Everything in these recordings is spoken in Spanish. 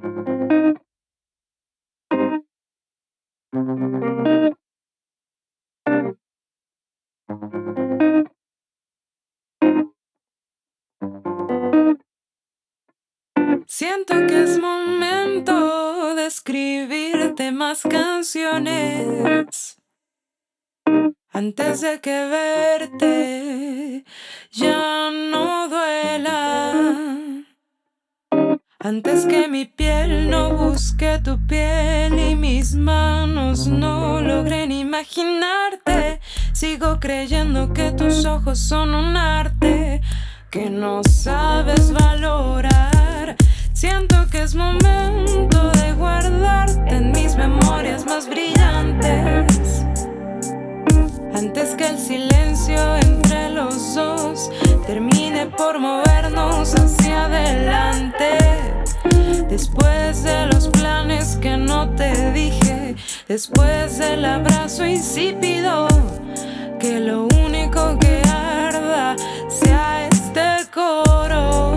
Siento que es momento de escribirte más canciones antes de que verte ya no duela, antes que mi piel no busque tu piel y mis manos no logren imaginarte. Sigo creyendo que tus ojos son un arte que no sabes valorar. Siento que es momento de guardarte en mis memorias más brillantes, antes que el silencio entre los dos termine por movernos hacia adelante. Después de los planes que no te dije, después del abrazo insípido, que lo único que arda sea este coro.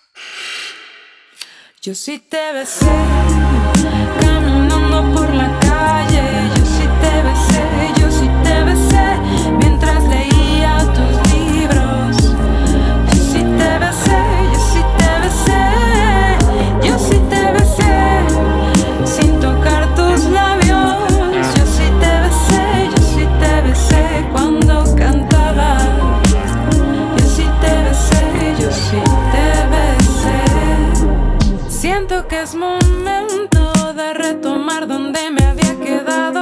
Yo sí te besé caminando por la calle, yo sí te besé, yo sí te besé mientras leía tus libros. Yo sí te besé, yo sí te besé, yo sí te besé sin tocar tus labios. Yo sí te besé, yo sí te besé cuando cantaba. Yo sí te besé, yo sí te besé. Siento que es momento de retomar donde me había quedado.